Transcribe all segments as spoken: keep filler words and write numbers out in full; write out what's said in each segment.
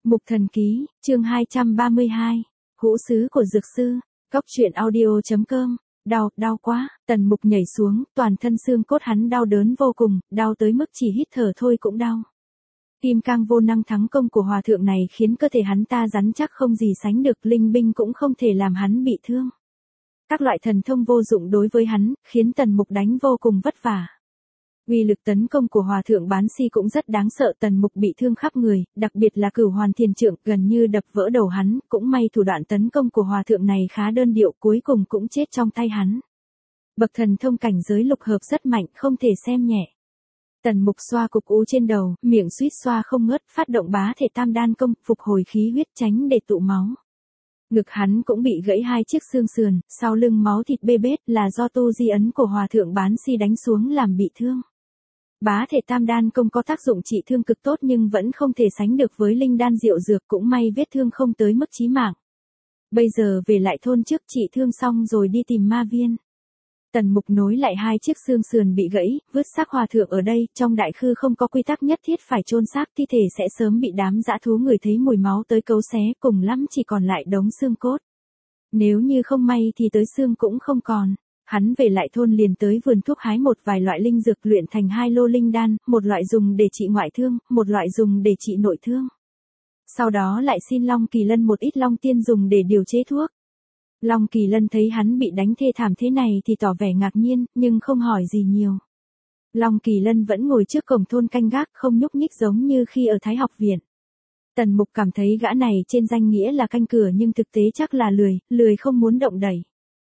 Mục Thần Ký, chương hai trăm ba mươi hai, Hũ sứ của dược sư, Cóc truyện audio chấm com, đau, đau quá, Tần Mục nhảy xuống, toàn thân xương cốt hắn đau đớn vô cùng, đau tới mức chỉ hít thở thôi cũng đau. Kim cang vô năng thắng công của hòa thượng này khiến cơ thể hắn ta rắn chắc không gì sánh được, linh binh cũng không thể làm hắn bị thương. Các loại thần thông vô dụng đối với hắn, khiến Tần Mục đánh vô cùng vất vả. Uy lực tấn công của hòa thượng bán si cũng rất đáng sợ, Tần Mục bị thương khắp người, đặc biệt là Cửu Hoàn Thiền Trượng gần như đập vỡ đầu hắn, cũng may thủ đoạn tấn công của hòa thượng này khá đơn điệu, cuối cùng cũng chết trong tay hắn. Bậc thần thông cảnh giới lục hợp rất mạnh, không thể xem nhẹ. Tần Mục xoa cục u trên đầu, miệng suýt xoa không ngớt, phát động bá thể tam đan công, phục hồi khí huyết tránh để tụ máu. Ngực hắn cũng bị gãy hai chiếc xương sườn, sau lưng máu thịt bê bết là do tu di ấn của hòa thượng bán si đánh xuống làm bị thương. Bá thể tam đan công có tác dụng trị thương cực tốt nhưng vẫn không thể sánh được với linh đan diệu dược, cũng may vết thương không tới mức chí mạng. Bây giờ về lại thôn trước trị thương xong rồi đi tìm ma viên. Tần Mục nối lại hai chiếc xương sườn bị gãy, vứt xác hòa thượng ở đây, trong đại khư không có quy tắc nhất thiết phải chôn xác, thi thể sẽ sớm bị đám dã thú người thấy mùi máu tới cấu xé, cùng lắm chỉ còn lại đống xương cốt. Nếu như không may thì tới xương cũng không còn. Hắn về lại thôn liền tới vườn thuốc hái một vài loại linh dược luyện thành hai lô linh đan, một loại dùng để trị ngoại thương, một loại dùng để trị nội thương. Sau đó lại xin Long Kỳ Lân một ít long tiên dùng để điều chế thuốc. Long Kỳ Lân thấy hắn bị đánh thê thảm thế này thì tỏ vẻ ngạc nhiên, nhưng không hỏi gì nhiều. Long Kỳ Lân vẫn ngồi trước cổng thôn canh gác, không nhúc nhích giống như khi ở Thái học viện. Tần Mục cảm thấy gã này trên danh nghĩa là canh cửa nhưng thực tế chắc là lười, lười không muốn động đẩy.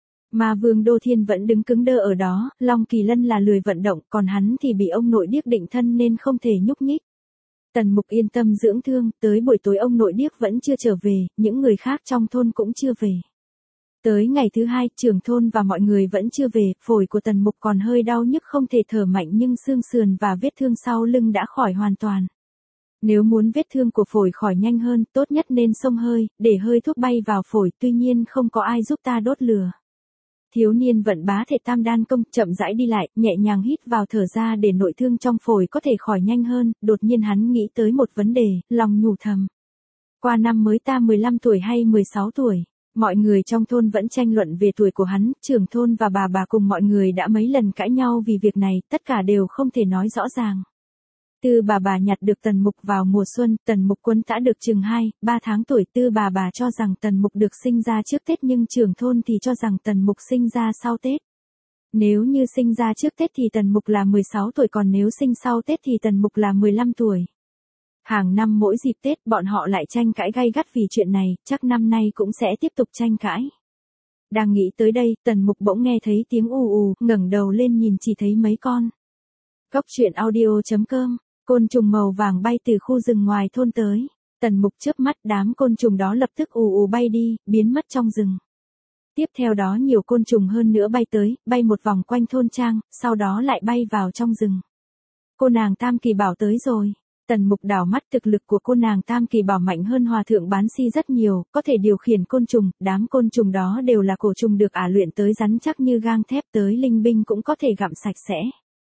Mà Vương Đô Thiên vẫn đứng cứng đơ ở đó, Long Kỳ Lân là lười vận động, còn hắn thì bị ông nội điếc định thân nên không thể nhúc nhích. Tần Mục yên tâm dưỡng thương, tới buổi tối ông nội điếc vẫn chưa trở về, những người khác trong thôn cũng chưa về. Tới ngày thứ hai, trưởng thôn và mọi người vẫn chưa về, phổi của Tần Mục còn hơi đau nhức không thể thở mạnh nhưng xương sườn và vết thương sau lưng đã khỏi hoàn toàn. Nếu muốn vết thương của phổi khỏi nhanh hơn, tốt nhất nên xông hơi, để hơi thuốc bay vào phổi, tuy nhiên không có ai giúp ta đốt lửa. Thiếu niên vận bá thể tam đan công, chậm rãi đi lại, nhẹ nhàng hít vào thở ra để nội thương trong phổi có thể khỏi nhanh hơn, đột nhiên hắn nghĩ tới một vấn đề, lòng nhủ thầm. Qua năm mới ta mười lăm tuổi hay mười sáu tuổi, mọi người trong thôn vẫn tranh luận về tuổi của hắn, trưởng thôn và bà bà cùng mọi người đã mấy lần cãi nhau vì việc này, tất cả đều không thể nói rõ ràng. Tư bà bà nhặt được Tần Mục vào mùa xuân, Tần Mục Quân đã được chừng hai, ba tháng tuổi, tư bà bà cho rằng Tần Mục được sinh ra trước Tết nhưng trưởng thôn thì cho rằng Tần Mục sinh ra sau Tết. Nếu như sinh ra trước Tết thì Tần Mục là mười sáu tuổi, còn nếu sinh sau Tết thì Tần Mục là mười lăm tuổi. Hàng năm mỗi dịp Tết bọn họ lại tranh cãi gay gắt vì chuyện này, chắc năm nay cũng sẽ tiếp tục tranh cãi. Đang nghĩ tới đây, Tần Mục bỗng nghe thấy tiếng ù ù, ngẩng đầu lên nhìn chỉ thấy mấy con. Cóc truyện audio chấm com, côn trùng màu vàng bay từ khu rừng ngoài thôn tới. Tần Mục chớp mắt, đám côn trùng đó lập tức ù ù bay đi, biến mất trong rừng. Tiếp theo đó nhiều côn trùng hơn nữa bay tới, bay một vòng quanh thôn trang, sau đó lại bay vào trong rừng. Cô nàng Tam Kỳ Bảo tới rồi. Tần Mục đảo mắt, thực lực của cô nàng Tam Kỳ Bảo mạnh hơn hòa thượng bán si rất nhiều, có thể điều khiển côn trùng, đám côn trùng đó đều là cổ trùng được ả luyện tới rắn chắc như gang thép, tới linh binh cũng có thể gặm sạch sẽ.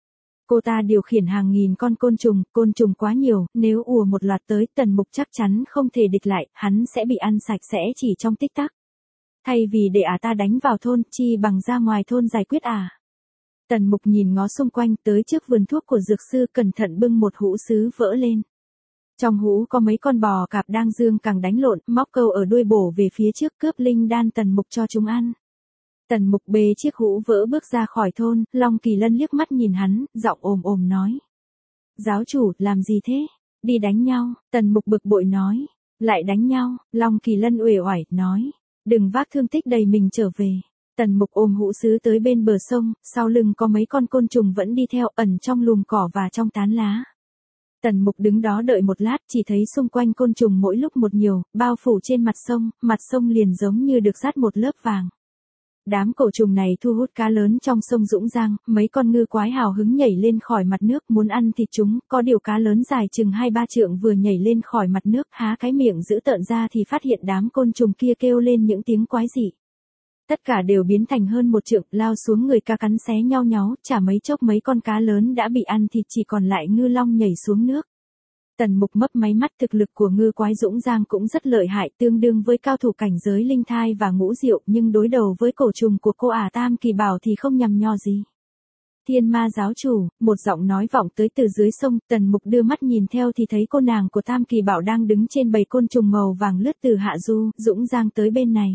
Cô ta điều khiển hàng nghìn con côn trùng, côn trùng quá nhiều, nếu ùa một loạt tới, Tần Mục chắc chắn không thể địch lại, hắn sẽ bị ăn sạch sẽ chỉ trong tích tắc. Thay vì để ả ta đánh vào thôn, chi bằng ra ngoài thôn giải quyết ả. Tần Mục nhìn ngó xung quanh, tới trước vườn thuốc của dược sư, cẩn thận bưng một hũ sứ vỡ lên. Trong hũ có mấy con bò cạp đang dương càng đánh lộn, móc câu ở đuôi bổ về phía trước cướp linh đan Tần Mục cho chúng ăn. Tần Mục bê chiếc hũ vỡ bước ra khỏi thôn, Long Kỳ Lân liếc mắt nhìn hắn, giọng ồm ồm nói. Giáo chủ, làm gì thế? Đi đánh nhau, Tần Mục bực bội nói. Lại đánh nhau, Long Kỳ Lân uể oải, nói. Đừng vác thương tích đầy mình trở về. Tần Mục ôm hũ sứ tới bên bờ sông, sau lưng có mấy con côn trùng vẫn đi theo, ẩn trong lùm cỏ và trong tán lá. Tần Mục đứng đó đợi một lát, chỉ thấy xung quanh côn trùng mỗi lúc một nhiều, bao phủ trên mặt sông, mặt sông liền giống như được dát một lớp vàng. Đám cổ trùng này thu hút cá lớn trong sông Dũng Giang, mấy con ngư quái hào hứng nhảy lên khỏi mặt nước muốn ăn thịt chúng, có điều cá lớn dài chừng hai ba trượng vừa nhảy lên khỏi mặt nước, há cái miệng giữ tợn ra thì phát hiện đám côn trùng kia kêu lên những tiếng quái dị. Tất cả đều biến thành hơn một trượng, lao xuống người cá cắn xé nhau nháo, chả mấy chốc mấy con cá lớn đã bị ăn thịt, chỉ còn lại ngư long nhảy xuống nước. Tần Mục mấp máy mắt, thực lực của Ngư Quái Dũng Giang cũng rất lợi hại, tương đương với cao thủ cảnh giới linh thai và ngũ diệu, nhưng đối đầu với cổ trùng của cô ả Tam Kỳ Bảo thì không nhằm nho gì. Thiên Ma giáo chủ, một giọng nói vọng tới từ dưới sông, Tần Mục đưa mắt nhìn theo thì thấy cô nàng của Tam Kỳ Bảo đang đứng trên bầy côn trùng màu vàng lướt từ hạ du, Dũng Giang tới bên này.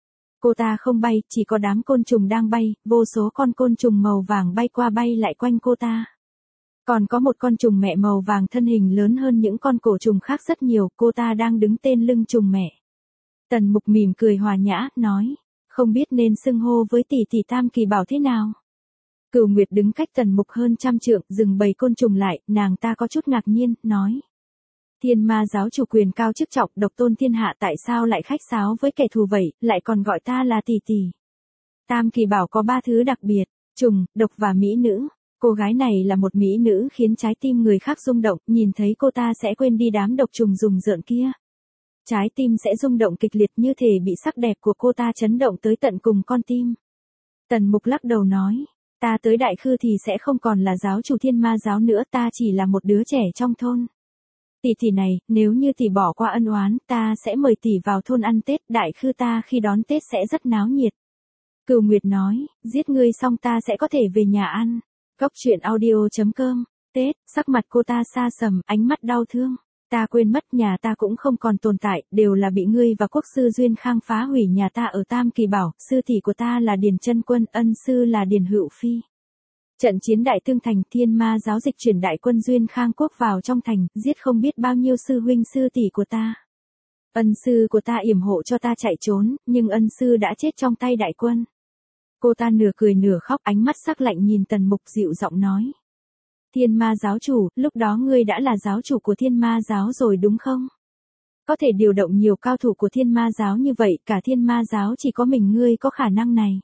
Cô ta không bay, chỉ có đám côn trùng đang bay, vô số con côn trùng màu vàng bay qua bay lại quanh cô ta. Còn có một con trùng mẹ màu vàng thân hình lớn hơn những con cổ trùng khác rất nhiều, cô ta đang đứng tên lưng trùng mẹ. Tần Mục mỉm cười hòa nhã, nói, không biết nên xưng hô với tỷ tỷ Tam Kỳ Bảo thế nào. Cửu Nguyệt đứng cách Tần Mục hơn trăm trượng, dừng bầy côn trùng lại, nàng ta có chút ngạc nhiên, nói. Thiên Ma giáo chủ quyền cao chức trọng, độc tôn thiên hạ, tại sao lại khách sáo với kẻ thù vậy, lại còn gọi ta là tỷ tỷ. Tam Kỳ Bảo có ba thứ đặc biệt, trùng, độc và mỹ nữ. Cô gái này là một mỹ nữ khiến trái tim người khác rung động, nhìn thấy cô ta sẽ quên đi đám độc trùng rùng rợn kia. Trái tim sẽ rung động kịch liệt, như thể bị sắc đẹp của cô ta chấn động tới tận cùng con tim. Tần Mục lắc đầu nói, ta tới Đại Khư thì sẽ không còn là giáo chủ Thiên Ma giáo nữa, ta chỉ là một đứa trẻ trong thôn. Tỷ tỷ này, nếu như tỷ bỏ qua ân oán, ta sẽ mời tỷ vào thôn ăn Tết, Đại Khư ta khi đón Tết sẽ rất náo nhiệt. Cửu Nguyệt nói, giết ngươi xong ta sẽ có thể về nhà ăn. Góc truyện audio chấm com, Tết, sắc mặt cô ta xa sầm, ánh mắt đau thương. Ta quên mất nhà ta cũng không còn tồn tại, đều là bị ngươi và quốc sư Duyên Khang phá hủy nhà ta ở Tam Kỳ Bảo, sư tỷ của ta là Điền Chân Quân, ân sư là Điền Hữu Phi. Trận chiến đại tương thành, Thiên Ma giáo dịch chuyển đại quân Duyên Khang quốc vào trong thành, giết không biết bao nhiêu sư huynh sư tỷ của ta. Ân sư của ta yểm hộ cho ta chạy trốn, nhưng ân sư đã chết trong tay đại quân. Cô ta nửa cười nửa khóc, ánh mắt sắc lạnh nhìn Tần Mục, dịu giọng nói. Thiên Ma giáo chủ, lúc đó ngươi đã là giáo chủ của Thiên Ma giáo rồi đúng không? Có thể điều động nhiều cao thủ của Thiên Ma giáo như vậy, cả Thiên Ma giáo chỉ có mình ngươi có khả năng này.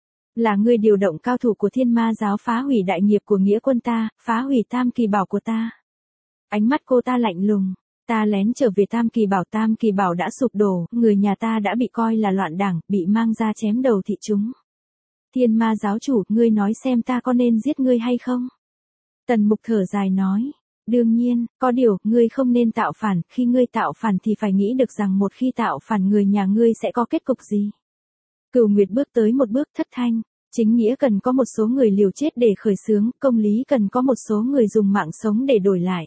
Là ngươi điều động cao thủ của Thiên Ma giáo phá hủy đại nghiệp của nghĩa quân ta, phá hủy Tam Kỳ Bảo của ta. Ánh mắt cô ta lạnh lùng. Ta lén trở về Tam Kỳ Bảo, Tam Kỳ Bảo đã sụp đổ, người nhà ta đã bị coi là loạn đảng, bị mang ra chém đầu thị chúng. Thiên Ma giáo chủ, ngươi nói xem ta có nên giết ngươi hay không? Tần Mục thở dài nói. Đương nhiên, có điều, ngươi không nên tạo phản, khi ngươi tạo phản thì phải nghĩ được rằng một khi tạo phản người nhà ngươi sẽ có kết cục gì. Cửu Nguyệt bước tới một bước, thất thanh. Chính nghĩa cần có một số người liều chết để khởi xướng, công lý cần có một số người dùng mạng sống để đổi lại.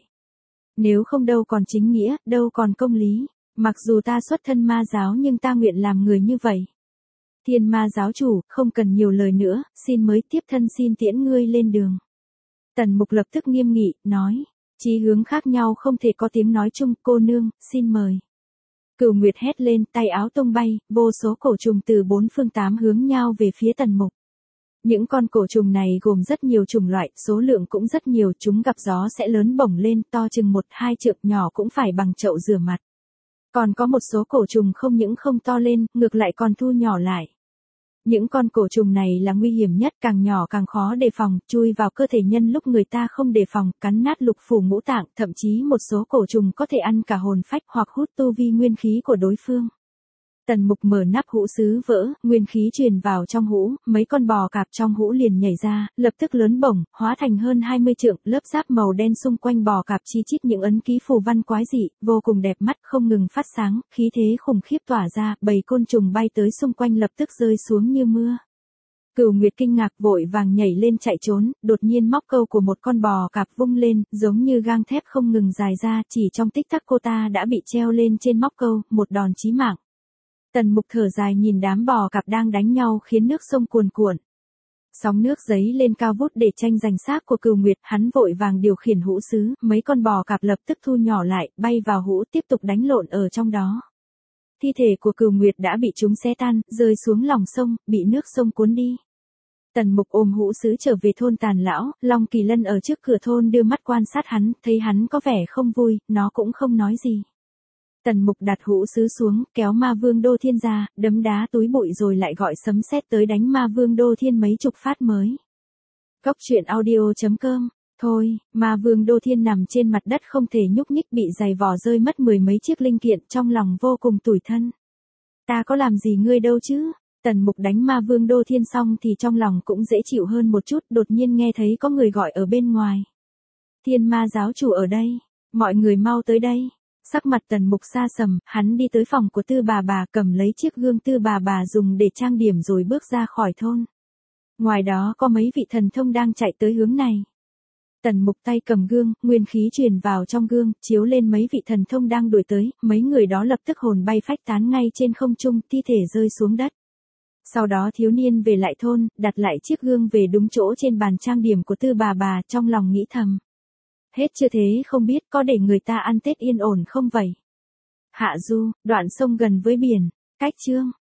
Nếu không đâu còn chính nghĩa, đâu còn công lý. Mặc dù ta xuất thân ma giáo nhưng ta nguyện làm người như vậy. Thiên Ma giáo chủ, không cần nhiều lời nữa, xin mới tiếp thân xin tiễn ngươi lên đường. Tần Mục lập tức nghiêm nghị, nói, chí hướng khác nhau không thể có tiếng nói chung, cô nương, xin mời. Cửu Nguyệt hét lên, tay áo tung bay, vô số cổ trùng từ bốn phương tám hướng nhao về phía Tần Mục. Những con cổ trùng này gồm rất nhiều chủng loại, số lượng cũng rất nhiều, chúng gặp gió sẽ lớn bổng lên, to chừng một hai trượng, nhỏ cũng phải bằng chậu rửa mặt. Còn có một số cổ trùng không những không to lên, ngược lại còn thu nhỏ lại. Những con cổ trùng này là nguy hiểm nhất, càng nhỏ càng khó đề phòng, chui vào cơ thể nhân lúc người ta không đề phòng, cắn nát lục phủ ngũ tạng, thậm chí một số cổ trùng có thể ăn cả hồn phách hoặc hút tu vi nguyên khí của đối phương. Tần Mục mở nắp hũ sứ vỡ, nguyên khí truyền vào trong hũ, mấy con bò cạp trong hũ liền nhảy ra, lập tức lớn bổng, hóa thành hơn hai mươi trượng, lớp giáp màu đen xung quanh bò cạp chi chít những ấn ký phù văn quái dị, vô cùng đẹp mắt, không ngừng phát sáng, khí thế khủng khiếp tỏa ra, bầy côn trùng bay tới xung quanh lập tức rơi xuống như mưa. Cửu Nguyệt kinh ngạc vội vàng nhảy lên chạy trốn, đột nhiên móc câu của một con bò cạp vung lên, giống như gang thép không ngừng dài ra, chỉ trong tích tắc cô ta đã bị treo lên trên móc câu, một đòn chí mạng. Tần Mục thở dài nhìn đám bò cạp đang đánh nhau khiến nước sông cuồn cuộn. Sóng nước giấy lên cao vút để tranh giành xác của Cửu Nguyệt, hắn vội vàng điều khiển hũ sứ, mấy con bò cạp lập tức thu nhỏ lại, bay vào hũ tiếp tục đánh lộn ở trong đó. Thi thể của Cửu Nguyệt đã bị chúng xé tan, rơi xuống lòng sông, bị nước sông cuốn đi. Tần Mục ôm hũ sứ trở về thôn Tàn Lão, Long Kỳ Lân ở trước cửa thôn đưa mắt quan sát hắn, thấy hắn có vẻ không vui, nó cũng không nói gì. Tần Mục đặt hũ sứ xuống, kéo Ma Vương Đô Thiên ra, đấm đá túi bụi rồi lại gọi sấm sét tới đánh Ma Vương Đô Thiên mấy chục phát mới. Góc truyện audio chấm com. Thôi, Ma Vương Đô Thiên nằm trên mặt đất không thể nhúc nhích, bị giày vò rơi mất mười mấy chiếc linh kiện, trong lòng vô cùng tủi thân. Ta có làm gì ngươi đâu chứ? Tần Mục đánh Ma Vương Đô Thiên xong thì trong lòng cũng dễ chịu hơn một chút, đột nhiên nghe thấy có người gọi ở bên ngoài. Thiên Ma giáo chủ ở đây. Mọi người mau tới đây. Sắc mặt Tần Mục xa sầm, hắn đi tới phòng của Tư bà bà cầm lấy chiếc gương Tư bà bà dùng để trang điểm rồi bước ra khỏi thôn. Ngoài đó có mấy vị thần thông đang chạy tới hướng này. Tần Mục tay cầm gương, nguyên khí truyền vào trong gương, chiếu lên mấy vị thần thông đang đuổi tới, mấy người đó lập tức hồn bay phách tán ngay trên không trung, thi thể rơi xuống đất. Sau đó thiếu niên về lại thôn, đặt lại chiếc gương về đúng chỗ trên bàn trang điểm của Tư bà bà, trong lòng nghĩ thầm. Hết chưa thế không biết có để người ta ăn Tết yên ổn không vậy? Hạ du, đoạn sông gần với biển, cách chương.